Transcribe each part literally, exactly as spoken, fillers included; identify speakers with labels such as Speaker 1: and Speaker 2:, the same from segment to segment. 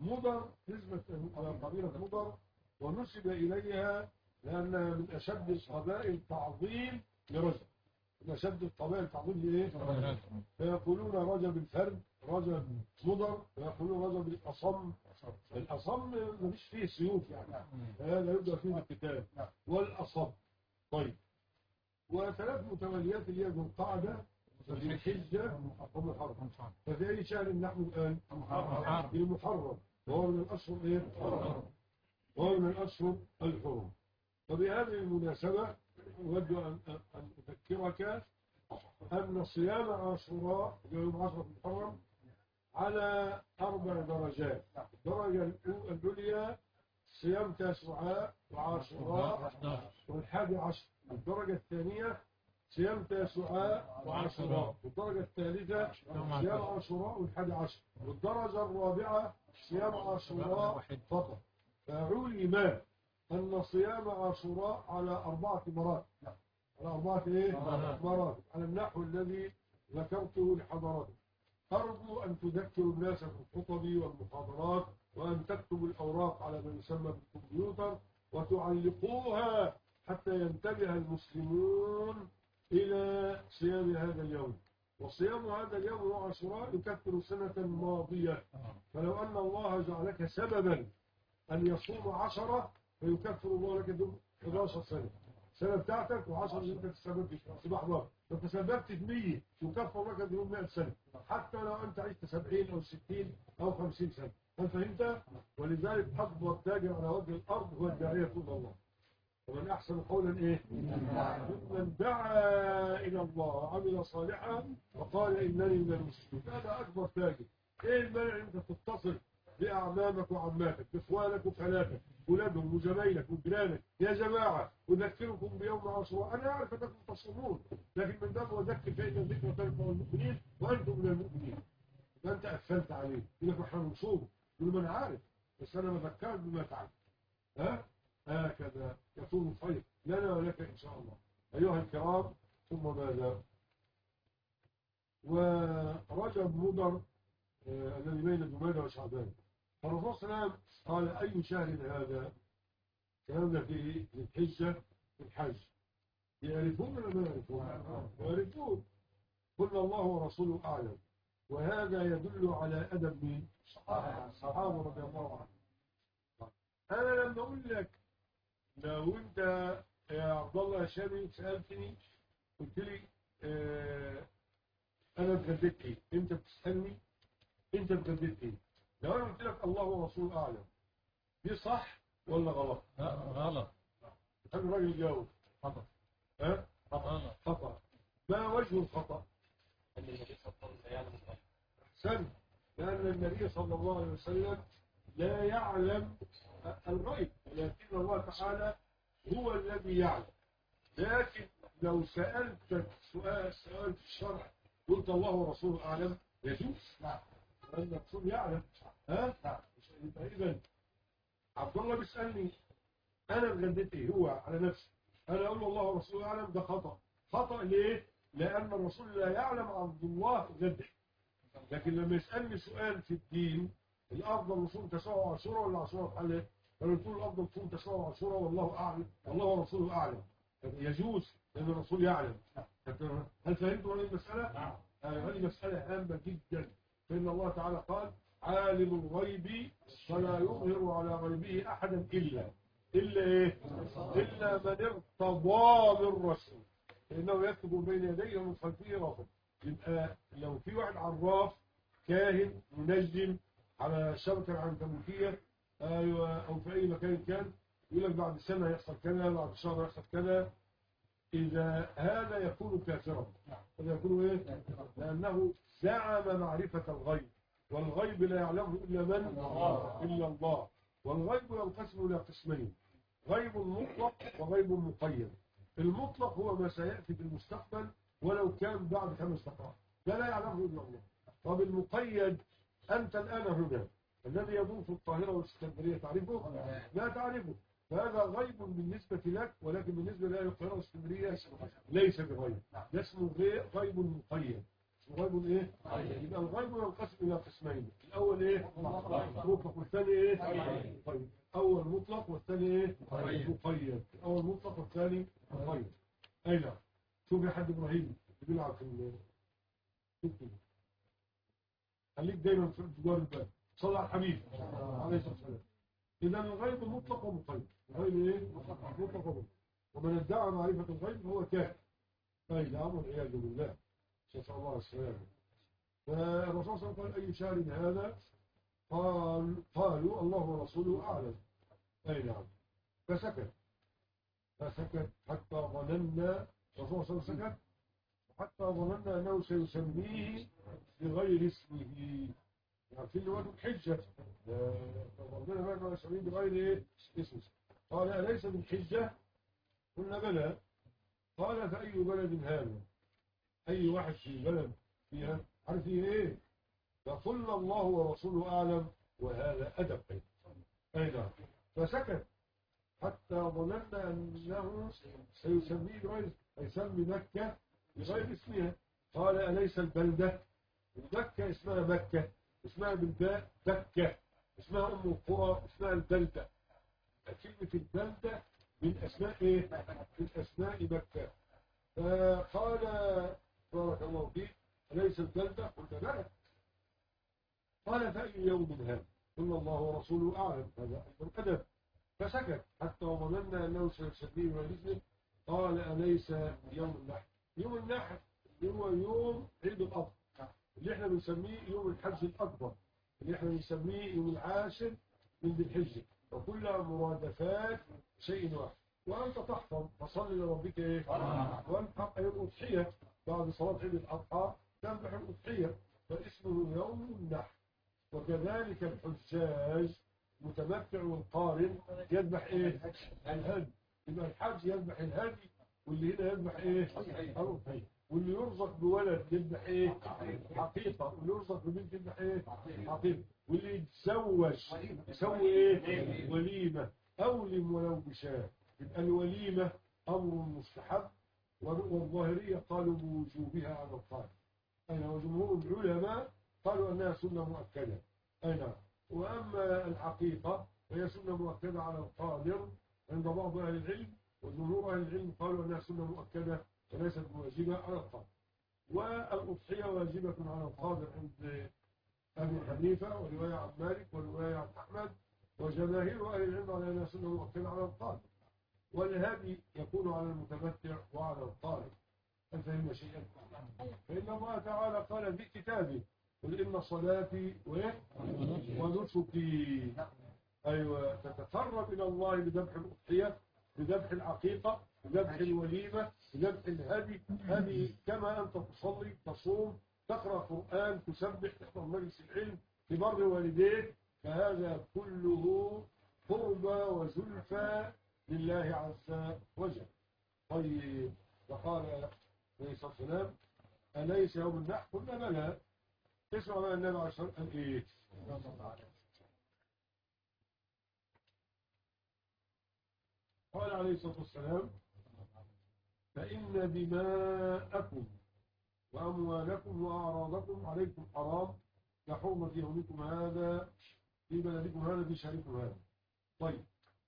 Speaker 1: مضر نسبة إلى قبيلة مضر، ونسب إليها لأنها من أشد القبائل تعظيم لرجب، من أشد القبائل تعظيم لإيه؟ فيقولون رجب الفرد، رجب مضر، ويقولون رجب الأصم. الأصم مفيش فيه سيوف يعني، هذا يبدأ فيه القتال والأصم. طيب، وثلاث متوليات اللي هي ذو القعدة ذي الحجة ومحرم. ففي أي شهر نحن الآن؟ في المحرم، وهو من الأشهر إيه؟ وهو من الأشهر الحرم. وبهذه المناسبة أود أن أن أذكرك أن صيام عاشوراء يوم عشرة محرم على أربع درجات. الدرجة العليا صيام تاسوعاء وعاشوراء والحادي عشر. الدرجة الثانية صيام تاسوعاء وعاشوراء. والدرجة الثالثة صيام عاشوراء والحادي عشر. والدرجة الرابعة صيام عاشوراء فقط. فعلم أن صيام عاشوراء على أربعة مرات، على أربعة إيه؟ مرات، على النحو الذي ذكرته لحضراتكم. أرجو أن تذكروا الناس في الخطب والمحاضرات، وأن تكتبوا الأوراق على ما يسمى بالكمبيوتر وتعلقوها حتى ينتبه المسلمون إلى صيام هذا اليوم. وصيام هذا اليوم هو عاشوراء يكفر سنة ماضية، فلو أن الله جعلك سببا أن يصوم عشرة فيكفر الله لك دون إحدى عشرة سنة، السنة بتاعتك وعشرة اللي انت تسببت فيها صباح ضرب، لو تسببت في مية يكفر لك دون مئة سنة، حتى لو أنت عشت سبعين أو ستين أو خمسين سنة. هل فهمت؟ ولذلك أكبر تاجر على وجه الأرض هو الداعية إلى الله. ومن أحسن قولا إيه؟ من دعا إلى الله وعمل صالحا وقال إنني من المسلمين. هذا أكبر تاجر. إيه المانع أنت تتصل بأعمامك وعماتك، بإخوانك وخالاتك، ولادهم وزمايلك وجيرانك، يا جماعة أذكركم بيوم عاشوراء. أنا أعرف أنكم تصومون، لكن من باب أذكر فإن الذكر تنفع المؤمنين وأنتم من المؤمنين. فأنت أثلت عليه، يقول لك إحنا نصوم، يقول ما أنا عارف بس أنا بذكرك بما تعلم. ها؟ هكذا يكون الخير لنا ولك إن شاء الله. أيها الكرام، ثم ماذا؟ ورجب مضر آه الذي بين جمادى وشعبان. فالرسول صلى الله عليه وسلم قال أي شهر هذا؟ كلامنا في الحجة في الحج. يعرفون ولا ما يعرفون؟ يعرفون. قل الله ورسوله أعلم. وهذا يدل على أدب مين؟ الصحابة رضي الله عنهم. أنا لما أقول لك لو أنت يا عبد الله يا شامي سألتني قلت لي اه أنا اتغديت إيه؟ أنت بتسألني أنت اتغديت إيه؟ لو أنا قلت لك الله ورسوله أعلم، دي صح ولا غلط؟
Speaker 2: لا غلط.
Speaker 1: هل الراجل يجاوب؟
Speaker 2: خطأ.
Speaker 1: ها؟
Speaker 2: خطأ.
Speaker 1: خطأ. ما وجه الخطأ؟ أحسن. لأن النبي صلى الله عليه وسلم لا يعلم الغيب، لكن الله تعالى هو الذي يعلم. لكن لو سألتك سؤال سؤال في الشرع قلت الله ورسوله أعلم يجوز. نعم. لأن الرسول يعلم. ها؟ نعم. إذا عبد الله بيسألني أنا اتغديت إيه؟ هو على نفسي أنا أقول الله ورسوله أعلم، ده خطأ. خطأ ليه؟ لأن الرسول لا يعلم عبد الله غدي. لكن لما يسألني سؤال في الدين الأفضل رسول تسوى عاشوراء ولا عاشوراء في حاله؟ فلو تقول الأفضل رسول تسوى عاشوراء والله أعلم، والله ورسوله أعلم، يجوز لأن الرسول يعلم. هل فهمتوا هذه المسألة؟ نعم. هذه مسألة هامة جدا. فإن الله تعالى قال عالم الغيب فلا يظهر على غيبه أحدا إلا إلا إيه؟ إلا من ارتضى من رسول فإنه يكتب بين يديه ومن خلفه رافض. يبقى لو في واحد عراف كاهن منجم على شبكة العنكبوتية أيوة أو في أي مكان كان يقول لك بعد سنة يحصل كذا، بعد شهر يحصل كذا، إذا هذا يكون كافرا. هذا يكون إيه؟ لأنه زعم معرفة الغيب، والغيب لا يعلمه إلا من؟ إلا الله. والغيب ينقسم إلى قسمين: غيب مطلق وغيب مقيد. المطلق هو ما سيأتي في المستقبل ولو كان بعد خمس دقائق، ده لا يعلمه إلا الله. طب المقيد أنت الآن هنا الذي يدور في القاهرة والاسكندرية تعرفه؟ لا تعرفه. فهذا غيب بالنسبة لك، ولكن بالنسبة لأهل القاهرة والاسكندرية ليس بغيب، ده اسمه غيب مقيد. الغيب ايه؟ يبقى الغيب ينقسم الى قسمين، الاول ايه؟ مطلق، والثاني ايه؟ مقيد. اول مطلق والثاني ايه؟ مقيد. الاول مطلق والثاني مقيد. اي نعم. شوف يا حاج ابراهيم اللي بيلعب في ال- خليك دايما في جوار الباب. صلى على الحبيب عليه الصلاه والسلام. اذا الغيب مطلق ومقيد. الغيب ايه؟ مطلق ومقيد. ومن ادعى معرفه الغيب هو كافر. اي نعم، والعياذ بالله. نسال الله السلامه. فالرسول صلى الله عليه وسلم قال اي شهر هذا؟ قال قالوا الله ورسوله اعلم. اي نعم. فسكت فسكت حتى ظننا، الرسول صلى الله عليه وسلم سكت حتى ظننا انه سيسميه بغير اسمه. يعني في الوقت الحجة ربنا ما كان يسميه بغير ايه اسمه. قال أليس من حجة؟ قلنا بلى. قال فأي بلد هذا؟ أي واحد في بلد فيها عارف ايه؟ فقلنا الله ورسوله أعلم، وهذا أدب. أي نعم. فسكت حتى ظننا أنه سيسميه بغير، يسمي مكة بغير اسمها. قال أليس البلدة؟ مكة اسمها مكة، اسمها بالباء بكة، اسمها أم القرى، اسمها البلدة. كلمة البلدة من أسماء إيه؟ من أسماء مكة. فقال بارك الله فيك أليس البلدة؟ قلت لا. قال فأي يوم هذا؟ قلنا الله ورسوله أعلم، هذا أيضا أدب. فسكت حتى ظننا أنه سيسميه باسمه. قال أليس يوم النحر؟ يوم النحر اللي هو يوم عيد الأضحى، اللي احنا بنسميه يوم الحج الأكبر، اللي احنا بنسميه يوم العاشر من ذي الحجة، وكلها مرادفات شيء واحد. وأنت تحفظ فصل لربك ايه؟ وانحر أي الأضحية. بعد صلاة عيد الأضحى تذبح الأضحية، فاسمه يوم النحر. وكذلك الحجاج متمتع والقارن يذبح ايه؟ الهدي. يبقى الحج يذبح الهدي، واللي هنا يذبح ايه؟ الأضحية. واللي يرزق بولد يذبح ايه؟ حقيقة. واللي يرزق ببنت يذبح ايه؟ حقيقة. واللي يتزوج يسوي ايه؟ وليمة، أولم ولو بشاة. يبقى الوليمة أمر مستحب، والظاهرية قالوا بوجوبها على القائل. أين وجمهور العلماء قالوا أنها سنة مؤكدة. أين وأما الحقيقة فهي سنة مؤكدة على القادر عند بعض أهل العلم، وجمهور أهل العلم قالوا أنها سنة مؤكدة وليست واجبة على القادر. والأضحية واجبة على القادر عند أبي حنيفة، ورواية عن مالك، ورواية عن أحمد، وجماهير أهل العلم على أنها سنة مؤكدة على القادر. والهدي يكون على المتمتع وعلى القادر. هل فهم شيئا؟ فإن الله تعالى قال في كتابه قل إن صلاتي ونسكي. أيوة، تتقرب إلى الله بذبح الأضحية، بذبح العقيقة، بذبح الوليمة، بذبح الهدي. هذه كما أنت تصلي، تصوم، تقرأ قرآن، تسبح، تحضر مجلس العلم، تبر والديك، فهذا كله قربى وزلفى لله عز وجل. طيب، وقال عليه الصلاة والسلام أليس يوم النحر؟ قلنا بلى. اسمع بقى النبي عليه الصلاة والسلام قال إيه؟ قال عليه الصلاة والسلام فإن دماءكم وأموالكم وأعراضكم عليكم حرام كحرمة يومكم هذا في بلدكم هذا في شهركم هذا. طيب،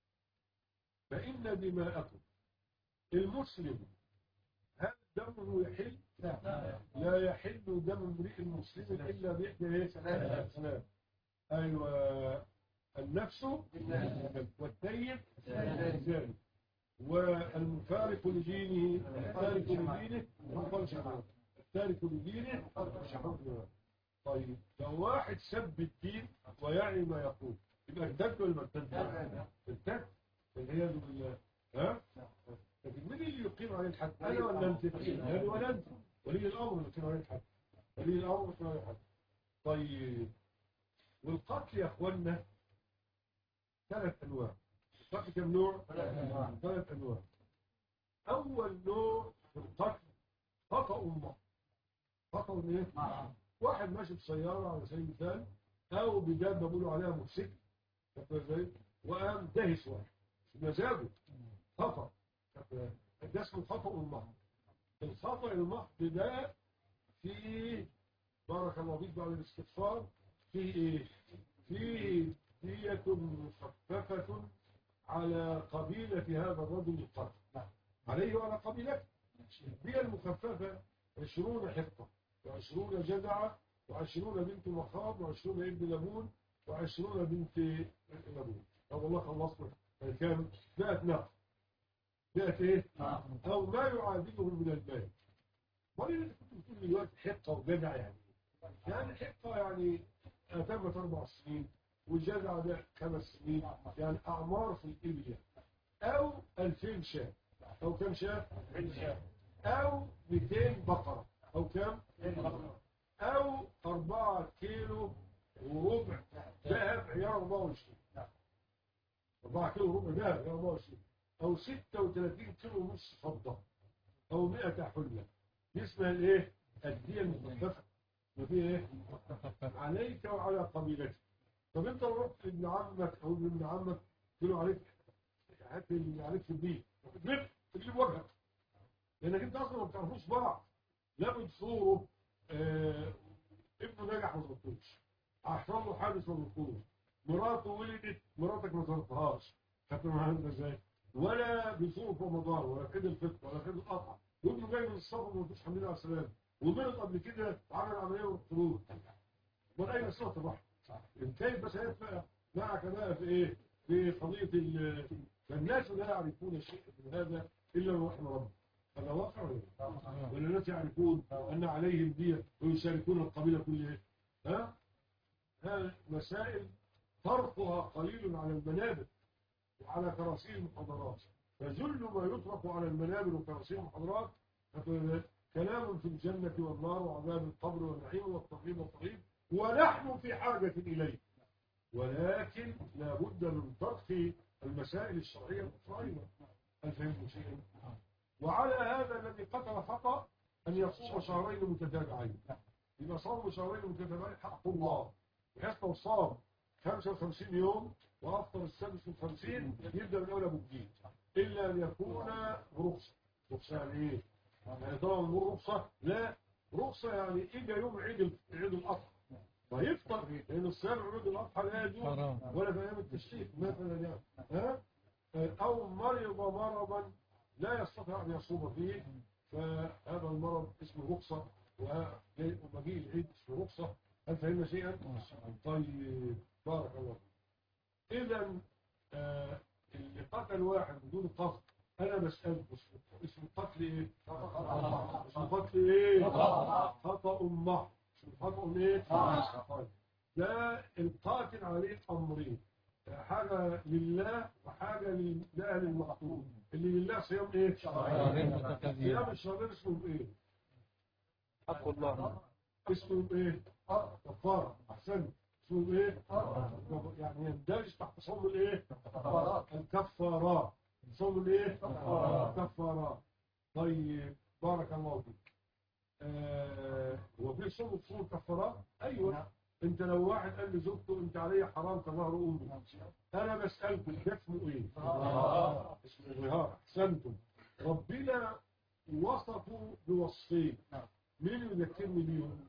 Speaker 1: فإن دماءكم، المسلم هل دمه يحل؟ لا لا يحل دم امرئ مسلم إلا بإحدى ثلاث. أيوة، النفس والتيب الزاني، والمفارق لدينه التارك لدينه التارك لدينه. طيب، لو واحد سب الدين ويعني ما يقول يبقى ارتد ولا ما ارتد؟ ارتد والعياذ بالله. ها؟ لكن مين اللي يقيم عليه الحد؟ انا ولا انت؟ انا ولا انت؟ ولي الامر اللي يقيم عليه الحد. ولي الامر اللي يقيم عليه الحد. طيب، والقتل يا اخوانا ثلاث انواع. القتل كم نوع؟ ثلاث انواع. اول نوع في القتل خطأ محض. خطأ ايه؟ واحد ماشي بسيارة على سبيل المثال او بدابة بيقولوا عليها موتوسيكل، وقام دهس واحد بمزاجه، خطأ. ده اسمه خطأ المحض. الخطأ المحض ده فيه بارك الله فيك بعد الاستغفار فيه ايه؟ فيه دية مخففة على قبيلة هذا الرجل القاتل، عليه وعلى قبيلته. الدية المخففة عشرون حقة وعشرون جذعة وعشرون بنت مخاض وعشرون ابن لبون وعشرون بنت لبون. طب والله خلصنا كام؟ مئة ناقة. مئة ايه؟ او ما يعادله من المال. وليه كنت بتقول لي دلوقتي حقة وجذع يعني؟ يعني حقة يعني أتمت أربع سنين والجذع ده خمس سنين، يعني أعمار في الإبل، أو ألفين شاة، أو كم شاة؟ أو مئتين بقرة، أو كم؟ أو أربعة كيلو وربع ذهب عيار أربعة وعشرين، أربعة كيلو وربع ذهب عيار أربعة وعشرين، أو ستة وثلاثين كيلو ونص فضة، أو مئة حلة. دي اسمها الإيه؟ الدية المخففة. وفيه إيه؟ عليك وعلى قبيلتك. طب أنت لو رحت لابن عمك أو ابن عمك قلت له عليك هات اللي عليك في البيت، تجيب تجيب وجهك، لأنك أنت أصلا ما بتعرفوش بعض. لا بتصوره آه ابنه نجح ما تغطوش، حصل له حادث ما تغطوش، مراته ولدت مراتك ما تغطهاش، خدت معانا ازاي؟ ولا بيصوموا في رمضان ولا في عيد الفطر ولا في عيد الاضحى، وابنه جاي من السفر ما قلتوش الحمد لله على السلامه، ومرض قبل كده وعمل عمليه والخروج، ولا اي صله الرحم. كيف بس هيبقى معك بقى في ايه؟ في قضيه ال فالناس لا يعرفون شيئا من هذا الا من رحم ربهم. هذا واقع ولا الناس يعرفون ان عليهم دية ويشاركون القبيله كلها؟ ها؟ هذه مسائل فرقها قليل على المنابر وعلى كراسي المحاضرات. فجل ما يطرق على المنابر وكراسي المحاضرات كلام في الجنة والنار وعذاب القبر والنعيم والتقييم والطريق، ونحن في حاجة إليه، ولكن لا بد من طرح المسائل الشرعية الأخرى. هل فهمتم شيئا؟ وعلى هذا الذي قتل خطأ أن يصوم شهرين متتابعين. يبقى صوم شهرين متتابعين حق الله، بحيث لو صام خمسة وخمسين يوم وأفطر السادس والخمسين يبدأ من أول أبو جديد، إلا أن يكون برخصة. رخصة يعني إيه؟ يعني طبعا نقول رخصة؟ لا، رخصة يعني إجا يوم عيد عيد الأضحى فيفطر، لأن الصيام عيد الأضحى لا يجوز ولا في أيام التشريق مثلا يعني. ها؟ أو مرض مرضا لا يستطيع أن يصوم فيه، فهذا المرض اسمه رخصة، ومجيء العيد اسمه رخصة. هل فهمنا شيئا؟ طيب بارك الله. إذا آه اللي قتل واحد بدون قصد أنا بسألك اسم القتل إيه؟ اسم القتل إيه؟ خطأ محض. اسم الخطأ إيه؟ ده القاتل عليه أمرين، حاجة لله وحاجة لأهل المقتول. اللي لله صيام إيه؟ صيام الشهرين اسمه إيه؟
Speaker 2: حق الله.
Speaker 1: اسمه إيه؟ كفارة. أحسن. اسمه إيه؟ يعني يندرج تحت صوم الإيه؟ الكفارات. صوم الإيه؟ الكفارات. طيب بارك الله فيك. آه وفي صوم صوم الكفارات؟ أيوه. انت لو واحد قال لزوجته انت عليا حرام كظهر امي، انا بسالكم ده اسمه ايه؟ اسمه الظهار. احسنتم. ربنا وصفوا بوصفين، مين يذكرني بيهم؟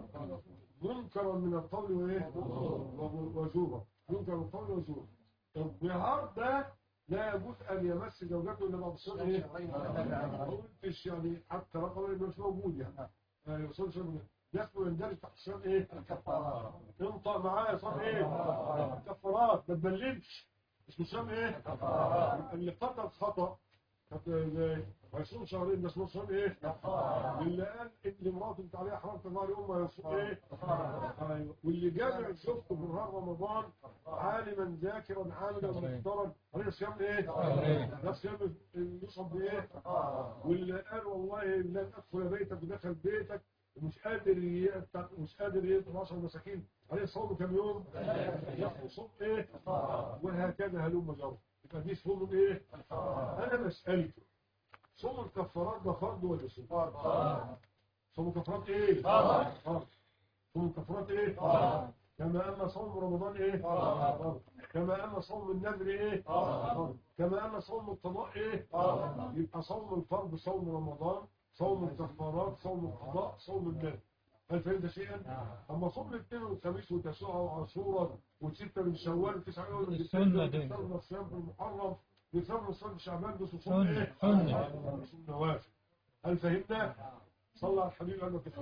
Speaker 1: منكرا من القول وايه؟ وزورا. منكر من القول وزورا. الظهار ده لا يجوز ان يمس زوجته الا بعد الصلاه ايه؟ ما قلتش يعني حتى رقم مش موجود يعني. يعني يوصلش ده اسمه يندرج تحت صيام ايه؟ الكفارات. انطق معايا صار ايه؟ الكفارات. ما تبلمش. اسمه صيام ايه؟ اللي قتل خطأ ازاي؟ هيصوم شهرين بس اسمه صيام ايه؟ واللي قال ان مراته انت عليها حرام كظهر امها هيصوم ايه؟ ايوه. واللي جامع زوجته في نهار رمضان عالما ذاكرا عاملا محترا عليه صيام ايه؟ ده صيام يصوم بايه؟ واللي قال والله لن ادخل بيتك ودخل بيتك ومش قادر يقطع مش قادر يقطع عشر مساكين عليه صوم كم يوم؟ ياخد صوم ايه؟ وهكذا هلوم جرى. يبقى دي صوم ايه؟ انا بسالكم صوم الكفارات ده فرض ولا سنه؟ صوم الكفارات ايه؟ فرض. صوم الكفارات ايه؟ كما ان صوم رمضان ايه؟ فرض. كما ان صوم النذر ايه؟ فرض. كما ان صوم القضاء ايه؟ يبقى صوم الفرض صوم رمضان، صوم الكفارات، صوم القضاء، صوم النذر. هل فهمت شيئا؟ اما صوم الاثنين والخميس وتسوع وعاشوراء وستة من شوال وتسعة من
Speaker 3: السنة دي.
Speaker 1: ديسمبر الصيام في المحرم وثمان صوم شعبان دول صوم ايه؟
Speaker 3: سنة.
Speaker 1: صوم نوافل. هل فهمنا؟ صلى على الحبيب قال لك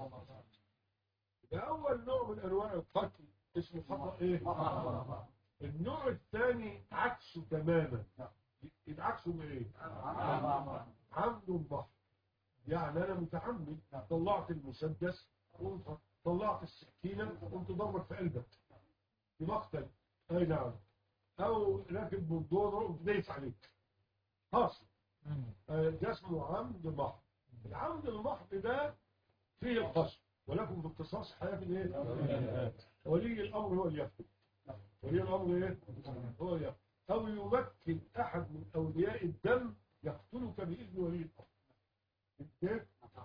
Speaker 1: ده اول نوع من انواع القتل اسمه خطأ ايه؟ النوع الثاني عكسه تماما. يبقى عكسه بايه؟ عمد الضحك. يعني انا متعمد طلعت المسدس طلعت السكينه وقمت ضربك في قلبك في مقتل. اي نعم. او راكب بلدوزر وقمت دايس عليك حاصل. ده اسمه عمد محض. العمد المحض ده فيه القصد، ولكن باختصاص حياه الايه؟ ولي الامر هو اللي يقتل. ولي الامر ايه؟ هو اللي يقتل. او يمكن احد من اولياء الدم يقتلك باذن ولي الامر. كيف؟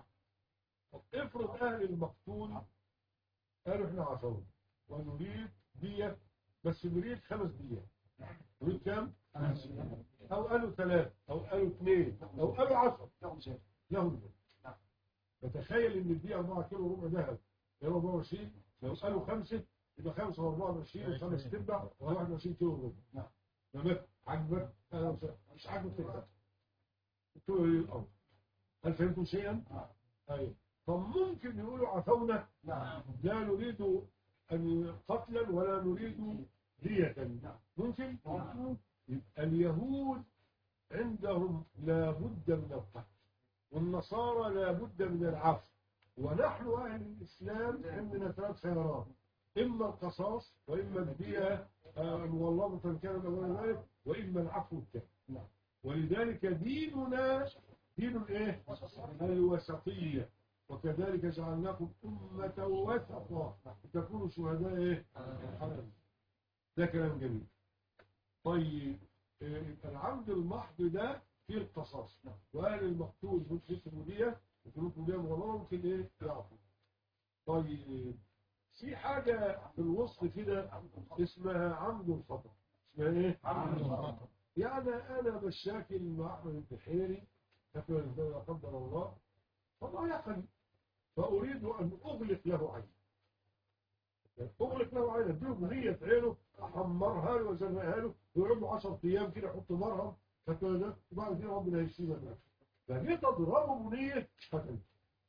Speaker 1: افرض اهل المقتول قالوا احنا عشرة ونريد دية، بس نريد خمس ديات. نريد كام؟ او قالوا ثلاثة او قالوا اثنين او قالوا عشرة لهم ذلك. فتخيل ان الدية أربعة كيلو ربع ذهب يبقى أربعة وعشرين. لو قالوا خمسة يبقى خمسة وأربعة وعشرين وخمس تبع وواحد وعشرين كيلو ربع. تمام؟ عجبك؟ انا مش عاجبك تبع. قلت له ايه الامر؟ هل فهمتم شيئا؟ ايوه. طب ممكن يقولوا عفونا لا نريد أن قتلا ولا نريد دية. ممكن؟ يبقى اليهود عندهم لا بد من القتل والنصارى لا بد من العفو، ونحن أهل الإسلام عندنا ثلاث خيارات: إما القصاص وإما الدية المغلظة كانت أولا ذلك وإما العفو التام. ولذلك ديننا دين الايه؟ الوسطية. وكذلك جعلناكم أمة وسطا تكونوا شهداء ايه؟ ده كلام جميل. طيب العمد المحض ده فيه القصاص، وأهل المقتول ممكن يسموا دية وكلكم دية مغلظة ممكن ايه؟ يعفو. طيب في حاجة في الوسط كده اسمها عمد الخطأ. اسمها ايه؟ عمد الخطأ. يعني أنا بشاكل مع أحمد البحيري لا قدر الله فما يقل، فأريد أن أغلق له عين. أغلق له عين أديه بنية عينه أحمرها له وزرقها له ويقعد له عشرة أيام كده يحط مرهم فكذا وبعد كده ربنا يشفيه منه. فجيت أضربه بنية قتل،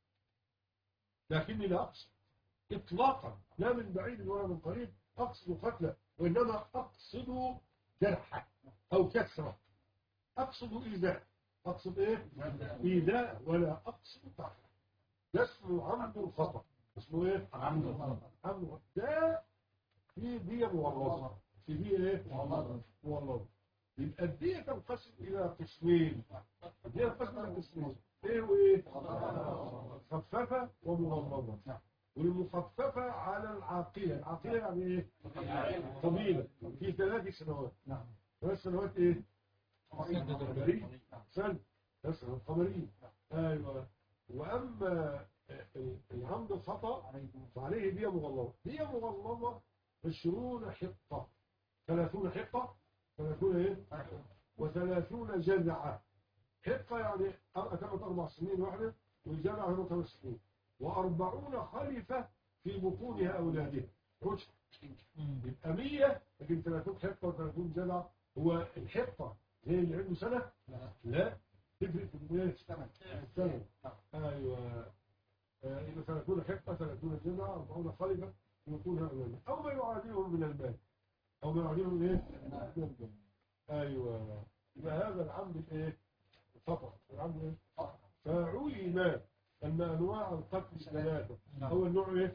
Speaker 1: لكني لا أقصد إطلاقا لا من بعيد ولا من قريب أقصد قتله، وإنما أقصد جرحه أو كسره. أقصد إيذاء. أقصد إيه؟ إيذاء ولا أقصد قتل. ده اسمه عمد الخطأ. اسمه إيه؟ عمد الخطأ. عمد الخطأ ده في دية مغلظة. في دية إيه؟ مغلظة. مغلظة. يبقى الدية تنقسم إلى قسمين. الدية تنقسم إلى قسمين. إيه وإيه؟ خفافة ومغلظة. والمخففة على العاقلة. العاقلة يعني إيه؟ طويلة في ثلاث سنوات. ثلاث سنوات إيه؟ قمرية. سنة ثلاث سنوات قمرية. أيوة. وأما العمد الخطأ فعليه دية مغلظة. دية مغلظة عشرون حقة. ثلاثون حقة. ثلاثون إيه؟ وثلاثون جذعة. حقة يعني أتمت أربع سنين واحدة، والجذعة هنا خمس سنين. وأربعون خليفة في بطونها أولادها. رشد. يبقى مية، لكن ثلاثون حقة وثلاثون جذعة. هو الحقة هي اللي عنده سنة؟ لا. تفرق في المية سنة. أيوة. إذا ثلاثون حقة ثلاثون جذعة أربعون خليفة في بطونها أولادها. أو ما يعادلهم من المال. أو ما يعادلهم إيه؟ من المال. أيوة. يبقى هذا العمد الإيه؟ الخطأ. العمد إيه؟ فعلم أن أنواع القتل ثلاثة. أول نوع إيه؟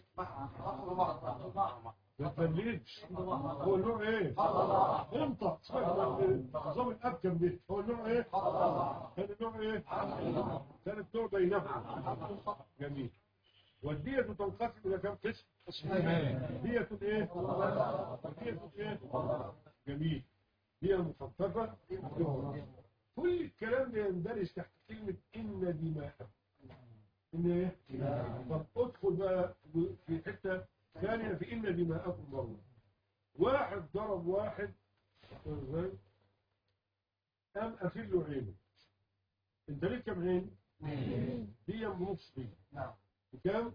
Speaker 1: ما تبليدش. هو النوع إيه؟ انطق. نظام الأبكم ده. هو النوع إيه؟ كان النوع إيه؟ كان النوع بينهم. جميل. والدية تنقسم إلى كم قسم؟ دية إيه؟ دية إيه؟ جميل. دية مخففة. كل الكلام ده يندرج تحت كلمة إن دماءكم. إن إيه؟ طب أدخل بقى في حتة ثانية في إن دماءكم برضه. واحد ضرب واحد ازاي؟ قام قافل له عينه. أنت ليك كم عين؟ دية بنص دية. بكام؟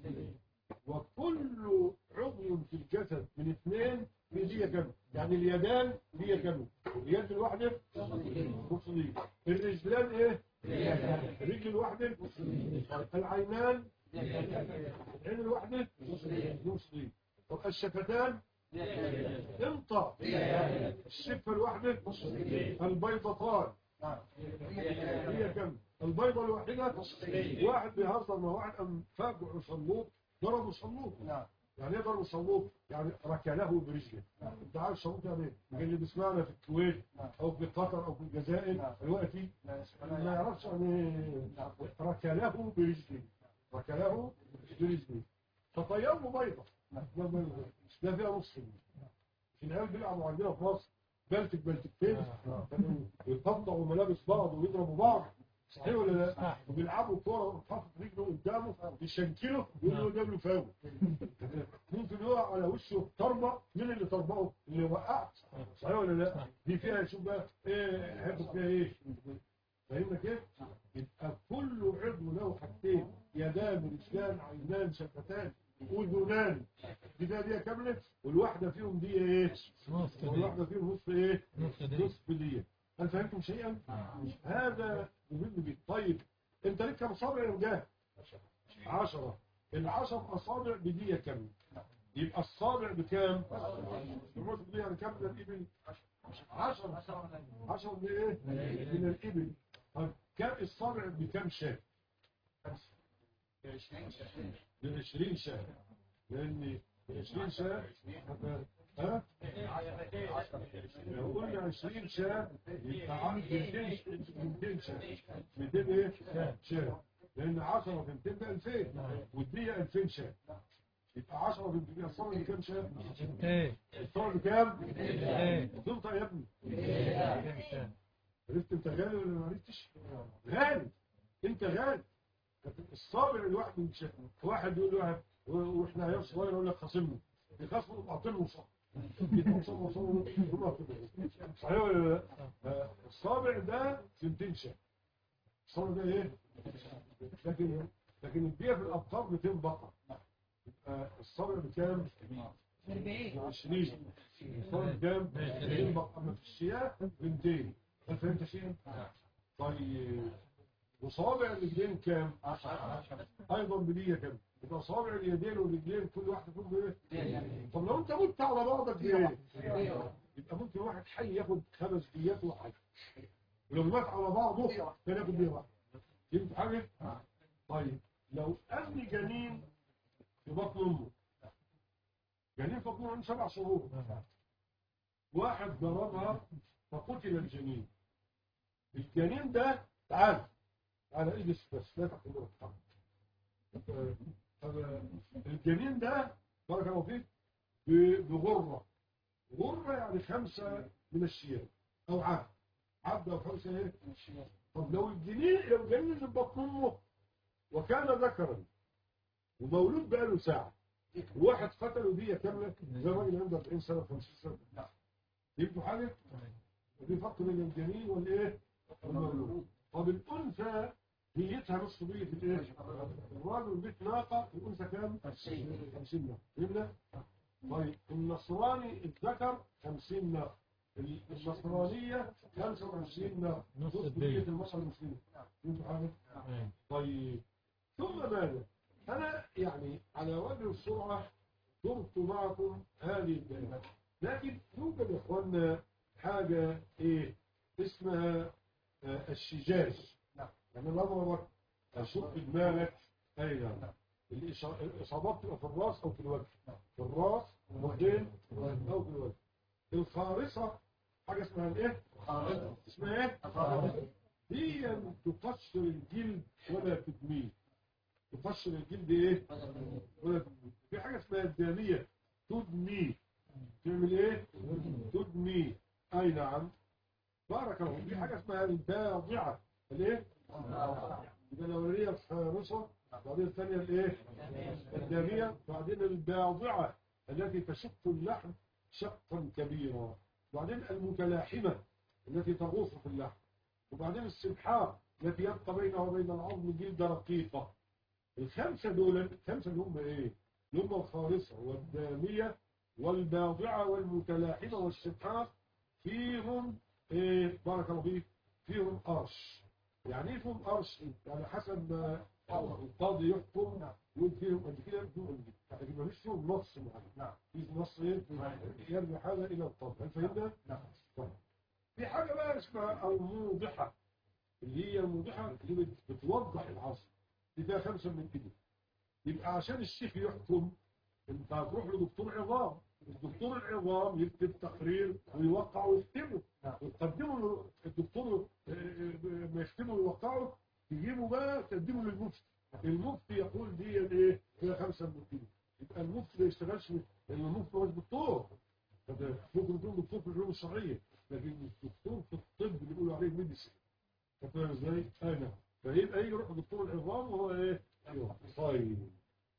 Speaker 1: وكل عضو في الجسد من اثنين في دية كاملة. يعني اليدان دية كاملة. اليد الواحدة نص دية. الرجلان ايه؟ الرجل الواحدة. العينان العين الواحدة نص دية. طب الشفتان انطى الشفة الواحدة البيضتان هي كم؟ البيضة الواحدة. واحد بيهزر مع واحد أم فاجع صلوب ضربوا صلوب. يعني ايه ضربوا صلوب؟ يعني ركله برجله. انت عارف صلوب يعني ايه؟ اللي بيسمعنا في الكويت او في قطر او في الجزائر دلوقتي ما يعرفش يعني ركله برجله. ركله برجله فطيره بيضة. ده فيها نص العيال بيلعبوا عندنا في مصر بلتك بلتكتين ويقطعوا ملابس بعض ويضربوا بعض. صحيح ولا لا؟ وبيلعبوا كوره وحاطط رجله قدامه يشنكله يقول له جاب له فاول. ممكن يقع على وشه طربه. مين اللي طربه؟ اللي وقعت. صحيح ولا لا؟ دي فيها شوف بقى ايه حته فيها ايه؟ فاهمنا كيف؟ يبقى كل عضو له حاجتين يدان رجلان عينان شفتان اذنان. دي ده دي كامله والواحده فيهم دي ايه؟ والواحده فيهم نصف ايه؟ نصف دي. هل فهمتم شيئا؟ هذا مهم جدا. طيب انت لك كم صابع يا وجاه؟ عشرة. العشر اصابع بديه كامله. يبقى الصابع بكام؟ الرصد دي يعني كام من الابل؟ عشرة. عشرة من ايه؟ من الابل. طيب كام الصابع بكام شاه؟ من عشرين شاه. لان عشرين شاه ها؟ لو قلنا عشرين شاه يبقى مئتين شاه. مئتين ايه؟ شاه. لان عشرة في مئتين ده ألفين والدية ألفين شاه. يبقى عشرة في مئتين الصابع بكام شاه؟ الصابع بكام؟ تنطق يا ابني. عرفت انت غالي ولا ما عرفتش؟ غالي. انت غالي. الصابع الواحد من شاه. واحد يقول له واحنا عيال صغير يقول لك خاصمني يخاصموا باطل صح. صحيح ولا لا؟ الصابع ده مئتين شاه. الصابع ده ايه؟ لكن لكن الديه في الابطال مئتين بقره. يبقى الصابع بكام؟ عشرين. الصابع بكام؟ مئتين بقره. اما في الشياه مئتين. هل فهمت شيء؟ طيب وصابع الرجلين كام؟ ايضا بديه كام؟ يبقى صابع اليدين والرجلين كل واحده فيهم ايه؟ طب لو انت مت على بعضك بايه؟ يبقى ممكن واحد حي ياخد خمس ديات وحاجه. ولو مات على بعضه كان ياخد ديه واحده. فهمت حاجه؟ طيب لو ابني جنين في بطن امه. جنين في بطن امه سبع شهور. واحد ضربها فقتل الجنين. الجنين ده تعال على ايد بس لا تحمل الجنين ده بارك الله فيك بغرة. غرة يعني خمسة من الشياه او عبد. عبد او خمسة ايه؟ طب لو الجنين لو الجنين اللي بطن امه وكان ذكرا ومولود بقاله ساعة واحد قتله دية كاملة زي راجل عنده أربعين سنة خمسين سنة. يبقوا حاجة؟ ودي فرق بين الجنين والايه؟ والمولود. طب الأنثى ديتها نصف دية الايه؟ الراجل بيت ناقة الأنثى كام؟ خمسين ناقة. فهمنا؟ طيب النصراني الذكر خمسين ناقة. النصرانية خمسة وعشرين ناقة. نصف دية المرأة المسلمة. فهمتوا حاجة؟ طيب ثم ماذا؟ أنا يعني على وجه السرعة ضربت معكم هذه البيانات. لكن يوجد يا إخواننا حاجة إيه؟ اسمها آه الشجاج. يعني نضربك أشق دماغك أي نعم. الإصابات تبقى في الراس أو في الوجه. في الراس والدين أو في الوجه. الخارصة حاجة اسمها الإيه؟ اسمها إيه؟ هي تقشر الجلد ولا تدميه. تقشر الجلد ايه؟ ولا تدميه. في حاجة اسمها الدامية تدميه. تعمل ايه؟ تدميه. اي نعم بارك الله. في حاجة اسمها الباضعة. الايه؟ يبقى الاولانية الخارصة بعدين الثانية الايه؟ الدامية بعدين الباضعة التي تشق اللحم شقا كبيرا. وبعدين المتلاحمة التي تغوص في اللحم. وبعدين السبحاء التي يبقى بينها وبين العظم جلدة رقيقة. الخمسة دول الخمسة اللي هم ايه؟ اللي هم الخالصة والدامية والباضعة والمتلاحمة والشقاق فيهم ايه؟ بارك الله فيك، فيهم قرش. يعني ايه فيهم قرش؟ يعني حسب ما القاضي يحكم يقول فيهم قد كده فيهم قد كده، لكن ما فيش فيهم نص معين. نعم في نص ايه؟ يرجع هذا الى القاضي. هل فهمنا؟ نعم. في حاجة بقى اسمها الموضحة، اللي هي الموضحة اللي بتوضح العصر، دي فيها خمسة من كده. يبقى عشان الشيخ يحكم انت هتروح لدكتور عظام، الدكتور العظام يكتب تقرير ويوقع ويختمه وتقدمه الدكتور ما يختمه ويوقعه، تجيبه بقى تقدمه للمفتي، المفتي يقول دي ايه فيها خمسة من كده. يبقى المفتي ما يشتغلش، لان المفتي مش دكتور، ممكن يكون دكتور في العلوم الشرعيه لكن الدكتور في الطب اللي بيقولوا عليه ميديسين. فاهم ازاي؟ انا فيبقى يروح دكتور العظام وهو ايه؟ ايوه طيب.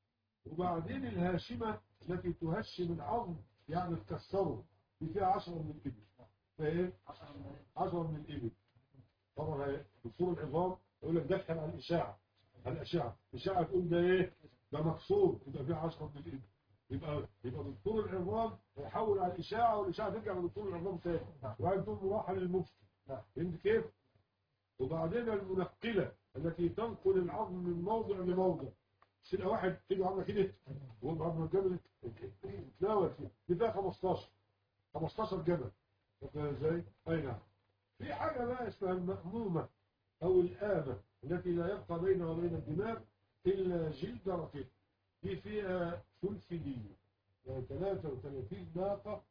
Speaker 1: وبعدين الهاشمه التي تهشم العظم يعني تكسره، دي فيها عشرة من الابل. فايه؟ عشرة من الابل. طبعا دكتور العظام يقول لك دخل على الاشعه، على الاشعه، الاشعه تقول ده ايه؟ ده مكسور، يبقى فيه عشرة من الابل. يبقى يبقى دكتور العظام يحول على الاشعه والاشعه ترجع لدكتور العظام تاني، وبعدين تقوم رايحه للمفتي. فهمت كيف؟ وبعدين المنقله التي تنقل العظم من موضع لموضع. سيبقى واحد تيجي عامله كده وبعد ما الجبل يتناول فيه دي فيها خمستاشر خمستاشر جبل. ازاي؟ اي نعم. في حاجه بقى اسمها المأمومه او الآمة التي لا يبقى بينها وبين الدماغ الا جلد رقيق، دي فيها ثلث دية، يعني ثلاثة وثلاثين ناقة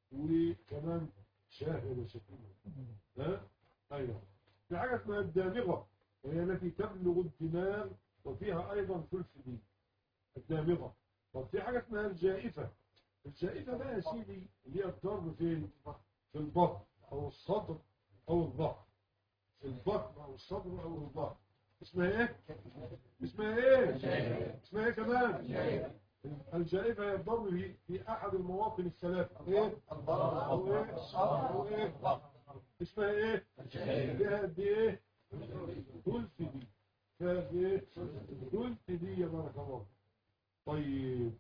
Speaker 1: وكمان شاه ولا شكيمة. ها؟ أيوة. في حاجة اسمها الدامغة وهي التي تبلغ الدماغ وفيها أيضا ثلث دية، الدامغة. طب في حاجة اسمها الجائفة. الجائفة بقى يا سيدي اللي هي الضرب في في البطن أو الصدر أو الظهر، في البطن أو الصدر أو الظهر. اسمها ايه؟ اسمها ايه؟ اسمها ايه كمان؟ الجائفة هي الضرب في في احد المواطن الثلاثة. ايه؟ او ايه؟ او ايه؟ اسمها ايه؟ فيها قد ايه؟ ثلث دي. فيها قد ايه؟ ثلث دي يا بارك الله. طيب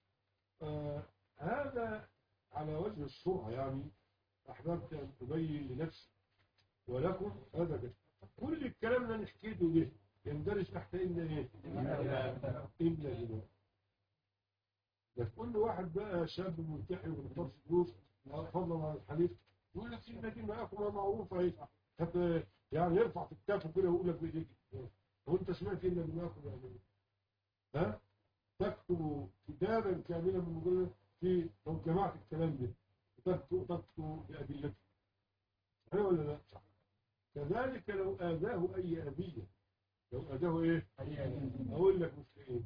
Speaker 1: آه هذا على وجه السرعة، يعني احببت ان ابين لنفسي ولكم هذا كده. كل الكلام اللي انا حكيته ده يندرج تحت إن إيه؟ إلا إله. بس كل واحد بقى شاب ملتحي ومطلبش فلوس فضلا عن الحليف يقول لك سيدنا دي مقامها معروفة اهي، حتى يعني يرفع في الكتاب كده ويقول لك بإيديك هو أنت سمعت إلا بمقام يعني ها؟ تكتب كتابا كاملا من مجرد في لو جمعت الكلام ده تكتب تكتب بأدلته. هل ولا لا؟ كذلك لو آذاه أي أذية، لو أداه إيه؟ أقول لك مش إيه؟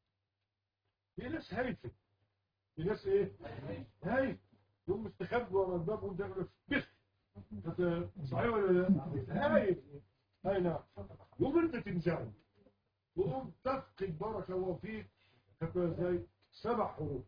Speaker 1: في ناس هايفة، في ناس إيه؟ هايفة يوم مستخبي ورا الباب وأنت تعمل بخ. صحيح ولا لا؟ هايف. هاي نعم. يوم أنت تنزعل وقوم تفقد بارك الله فيك كتبها إزاي؟ سبع حروف.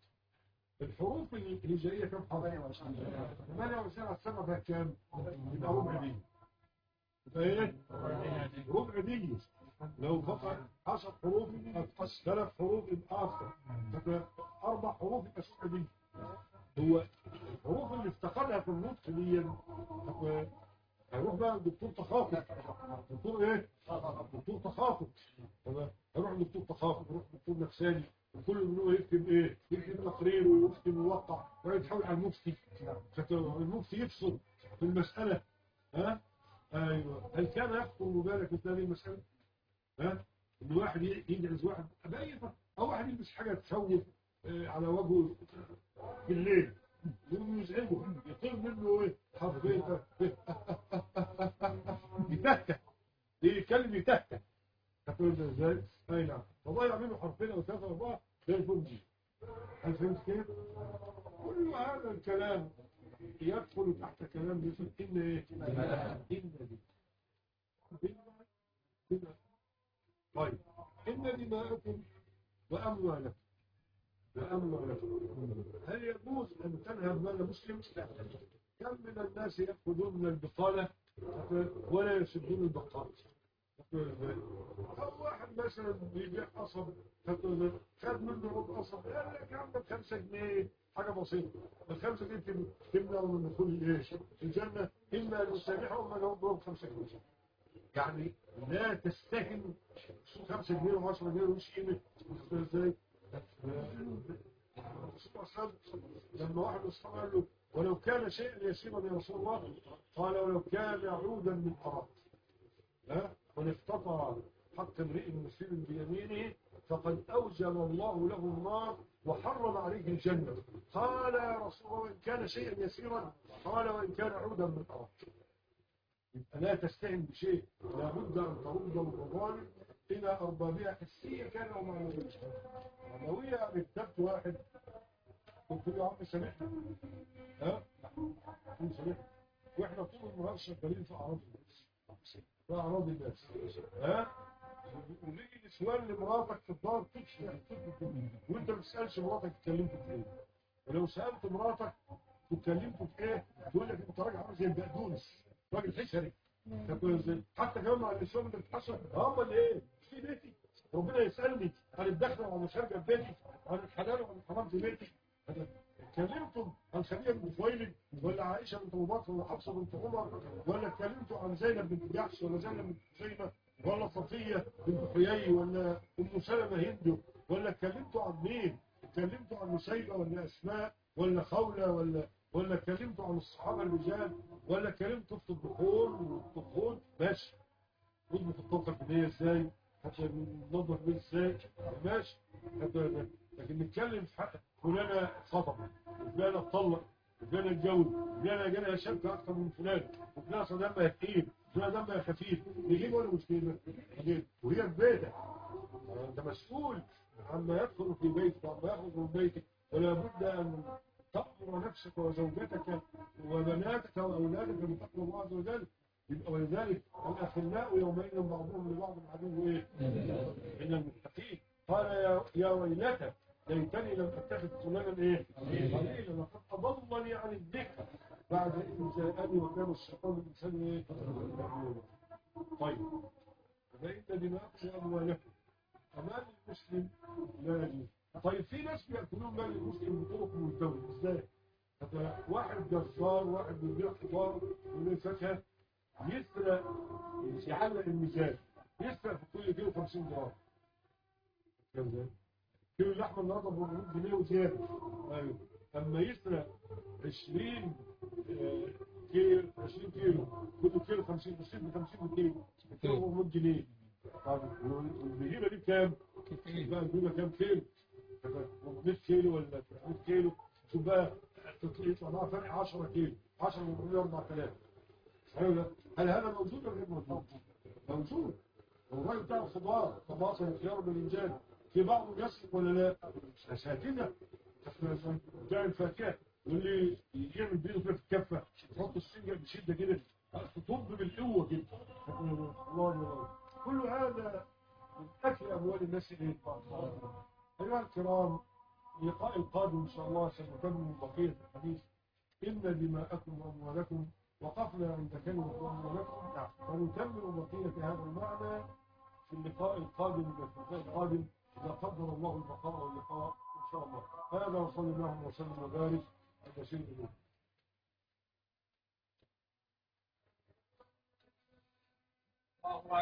Speaker 1: الحروف الهجائية كم حرف؟ ثمانية وعشرين على السبعة فيها كام؟ يبقى ربع دي. يبقى إيه؟ ربع دي. لو فقط عشر حروف أتقص ثلاث حروف يبقى أكثر، أربع حروف يبقى ستة دي. هو الحروف اللي افتقدها في النطق دي هيروح بقى الدكتور تخاطب. دكتور ايه؟ دكتور تخاطب. هيروح الدكتور تخاطب، يروح الدكتور نفساني، وكل منه يكتب ايه؟ يكتب تقرير ويكتب ويوقع ويتحول على المفتي. المفتي يفصل في المسألة. ها؟ ايوه. هل كان يخطر مبالغ في هذه المسألة؟ ها؟ ان واحد يجلس واحد باي او واحد يلبس حاجه تخوف على وجهه بالليل يقوم يزعجه يطير منه ايه حرفين يتهته يتكلم يتهته. هتقول ده ازاي؟ اي نعم. فضيع منه حرفين او ثلاثه اربعه زي الفرجي. هل فهمت كيف؟ كل هذا الكلام يدخل تحت كلام يقول ان ايه؟ ان دي طيب إن دماءكم وأموالكم وأموالكم هل يجوز أن تنهب مال مسلم؟ كم من الناس يأخذون من البطالة ولا يسدون البطال. أو واحد مثلا بيبيع قصب خد منه ربع قصب قال لك يا عم بخمسة جنيه حاجة بسيطة، الخمسة دي تمنع من دخول الايش؟ الجنة إما أن يسامحه وإما أن يضرب بخمسة جنيه. يعني لا تستهن خمسة جنيه وعشرة جنيه ومش قيمة ازاي؟ لما واحد من الصحابة قال له ولو كان شيئا يسيرا يا رسول الله، قال ولو كان عودا من قراب ها من اقتطع حق امرئ مسلم بيمينه فقد اوجب الله له النار وحرم عليه الجنه. قال يا رسول الله وان كان شيئا يسيرا، قال وان كان عودا من قراب. لا تستهن بشيء، لابد ان ترد المظالم الى اربابها حسيه كان او معنويه. معنويه بالذات واحد قلت له يا عم سامحني ها سامحني، واحنا طول النهار شغالين في اعراض الناس في اعراض الناس ها ونيجي نسوان لمراتك في الدار تكشف وانت ما بتسالش مراتك اتكلمت في ايه، ولو سالت مراتك اتكلمت في ايه تقول لك انت راجل عامل زي البقدونس راجل حشري. حتى كمان مع النسوان اللي بتحصل امال ايه في بيتي ربنا يسالني عن الدخله وعن الخارجه في بيتي عن الحلال وعن الحرام في بيتي. اتكلمتم عن خديجه بنت خويلد ولا عائشه بنت ابو بكر ولا حفصه بنت عمر، ولا اتكلمتم عن زينب بنت جحش ولا زينب بنت خزيمه ولا صفيه بنت حيي ولا ام سلمه هند، ولا اتكلمتوا عن مين؟ اتكلمتوا عن نسيبه ولا اسماء ولا خوله ولا ولا اتكلمتوا عن الصحابه الرجال، ولا اتكلمتوا في الدخول والدخول ماشي نطبخ الطبخه البنيه ازاي؟ ننظف بيه ازاي؟ ماشي. لكن نتكلم في حق فلانه خطب وفلانه اتطلق وفلانه اتجوز وفلانه جالها شبكه اكثر من فلان وفلانه دمها تقيل وفلانه دمها خفيف، نجيب ولا مش نجيب؟ وهي في بيتك انت مسؤول عما يدخل في بيتك وعما يخرج من بيتك، ولا بد ان تأمر نفسك وزوجتك وبناتك واولادك بتقوى الله عز وجل. يبقى ولذلك الاخلاء يومئذ بعضهم لبعض عدو ايه؟ من المتقين. قال يا يا ويلتى ليتني لم اتخذ فلانا ايه؟ قليلا لقد اضلني عن الذكر بعد إذ جاءني وكان الشيطان الانسان ايه؟ طيب فإن دماءكم واموالكم امال المسلم لا يجوز. طيب في ناس بيأكلون مال المسلم بطرق مزدوجة ازاي؟ واحد جزار واحد بيبيع خضار وبيبيع فاكهه يسرق يعلق الميزان يسرق في كل كيلو خمسين جرام. كيلو اللحمه النهارده ب أربعمية جنيه وزياده. ايوه اما يسرق عشرين كيلو عشرين كيلو كل كيلو خمسين عشرين ب خمسين كيلو كيلو أربعمية جنيه. طب والبهيمه دي بكام؟ بقى البهيمه كام كيلو؟ مية كيلو ولا ثلاثمية كيلو؟ شوف بقى يطلع معاه فرق عشرة كيلو عشرة من أربعة آلاف. هل هذا موجود ولا غير موجود؟ موجود. والراجل بتاع الخضار طماطم الخيار بالانجان في بعضه يسرق ولا لا؟ اساتذه بتاع الفاكهه واللي يعمل بيده في الكفه يحط السنجه بشده كده تطب بالقوه كده. الله الله كل هذا من اكل اموال الناس ايه؟ ايها الكرام اللقاء القادم ان شاء الله سنكمل بقيه الحديث. ان دماءكم واموالكم وقفنا عند كلمة وأموالكم ونكمل بقية هذا المعنى في اللقاء القادم في اللقاء القادم إذا قدر الله البقاء واللقاء إن شاء الله. هذا وصلى الله وسلم وبارك على سيدنا محمد.